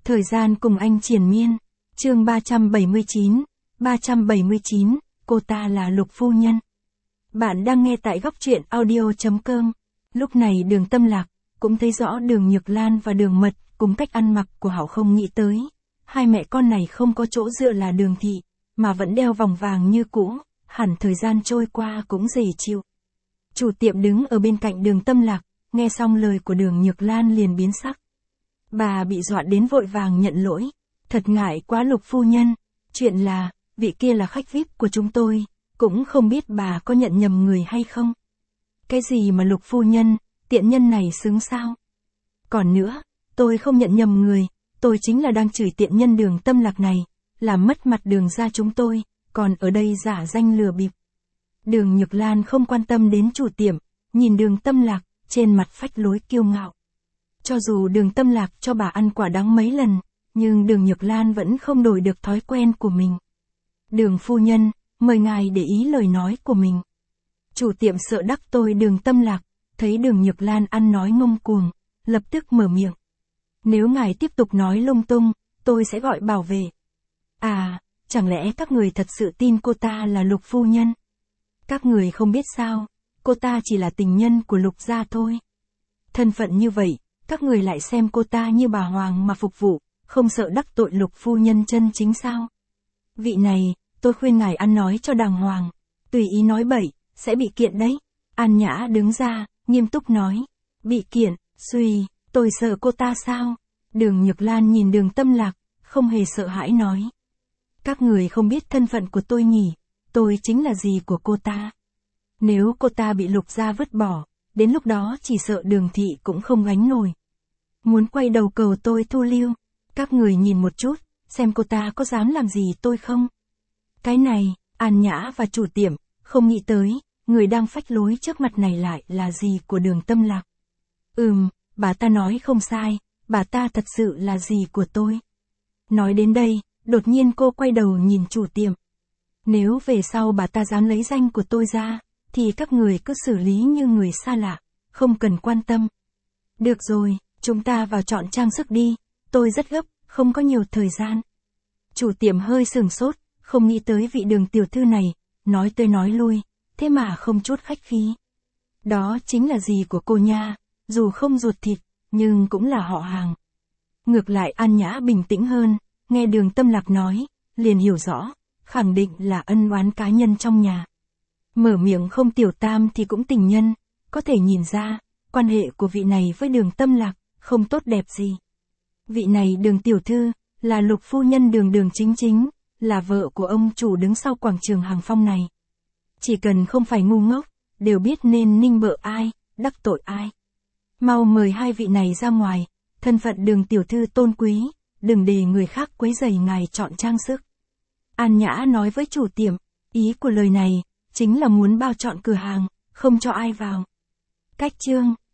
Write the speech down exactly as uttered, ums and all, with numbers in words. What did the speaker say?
Thời gian cùng anh triền miên. Chương ba trăm bảy mươi chín. ba trăm bảy mươi chín, cô ta là Lục phu nhân. Bạn đang nghe tại góc truyện audio chấm com. Lúc này Đường Tâm Lạc cũng thấy rõ Đường Nhược Lan và Đường Mật cùng cách ăn mặc của Hảo không nghĩ tới. Hai mẹ con này không có chỗ dựa là Đường thị, mà vẫn đeo vòng vàng như cũ, hẳn thời gian trôi qua cũng dễ chịu. Chủ tiệm đứng ở bên cạnh Đường Tâm Lạc, nghe xong lời của Đường Nhược Lan liền biến sắc. Bà bị dọa đến vội vàng nhận lỗi. Thật ngại quá Lục phu nhân, chuyện là, vị kia là khách vi ai pi của chúng tôi, cũng không biết bà có nhận nhầm người hay không. Cái gì mà Lục phu nhân, tiện nhân này xứng sao? Còn nữa, tôi không nhận nhầm người, tôi chính là đang chửi tiện nhân Đường Tâm Lạc này, làm mất mặt Đường gia chúng tôi, còn ở đây giả danh lừa bịp. Đường Nhược Lan không quan tâm đến chủ tiệm, nhìn Đường Tâm Lạc, trên mặt phách lối kiêu ngạo. Cho dù Đường Tâm Lạc cho bà ăn quả đắng mấy lần, nhưng Đường Nhược Lan vẫn không đổi được thói quen của mình. Đường phu nhân, mời ngài để ý lời nói của mình. Chủ tiệm sợ đắc tội Đường Tâm Lạc, thấy Đường Nhược Lan ăn nói ngông cuồng, lập tức mở miệng. Nếu ngài tiếp tục nói lung tung, tôi sẽ gọi bảo vệ. À, chẳng lẽ các người thật sự tin cô ta là Lục phu nhân? Các người không biết sao, cô ta chỉ là tình nhân của Lục gia thôi. Thân phận như vậy, các người lại xem cô ta như bà hoàng mà phục vụ, không sợ đắc tội Lục phu nhân chân chính sao? Vị này, tôi khuyên ngài ăn nói cho đàng hoàng, tùy ý nói bậy, sẽ bị kiện đấy. An Nhã đứng ra, nghiêm túc nói. Bị kiện, suy, tôi sợ cô ta sao? Đường Nhược Lan nhìn Đường Tâm Lạc, không hề sợ hãi nói. Các người không biết thân phận của tôi nhỉ, tôi chính là dì của cô ta. Nếu cô ta bị Lục gia vứt bỏ, đến lúc đó chỉ sợ Đường thị cũng không gánh nổi. Muốn quay đầu cầu tôi thu lưu, các người nhìn một chút, xem cô ta có dám làm gì tôi không? Cái này, An Nhã và chủ tiệm, không nghĩ tới, người đang phách lối trước mặt này lại là dì của Đường Tâm Lạc. Ừm, bà ta nói không sai, bà ta thật sự là dì của tôi. Nói đến đây, đột nhiên cô quay đầu nhìn chủ tiệm. Nếu về sau bà ta dám lấy danh của tôi ra, thì các người cứ xử lý như người xa lạ, không cần quan tâm. Được rồi, chúng ta vào chọn trang sức đi, tôi rất gấp, không có nhiều thời gian. Chủ tiệm hơi sừng sốt, không nghĩ tới vị Đường tiểu thư này, nói tới nói lui, thế mà không chút khách khí. Đó chính là dì của cô nha, dù không ruột thịt, nhưng cũng là họ hàng. Ngược lại An Nhã bình tĩnh hơn, nghe Đường Tâm Lạc nói, liền hiểu rõ, khẳng định là ân oán cá nhân trong nhà. Mở miệng không tiểu tam thì cũng tình nhân, có thể nhìn ra, quan hệ của vị này với Đường Tâm Lạc, không tốt đẹp gì. Vị này Đường tiểu thư, là Lục phu nhân Đường Đường chính chính, là vợ của ông chủ đứng sau quảng trường Hàng Phong này. Chỉ cần không phải ngu ngốc, đều biết nên nịnh bợ ai, đắc tội ai. Mau mời hai vị này ra ngoài, thân phận Đường tiểu thư tôn quý, đừng để người khác quấy rầy ngài chọn trang sức. An Nhã nói với chủ tiệm, ý của lời này, chính là muốn bao trọn cửa hàng, không cho ai vào. Cách chương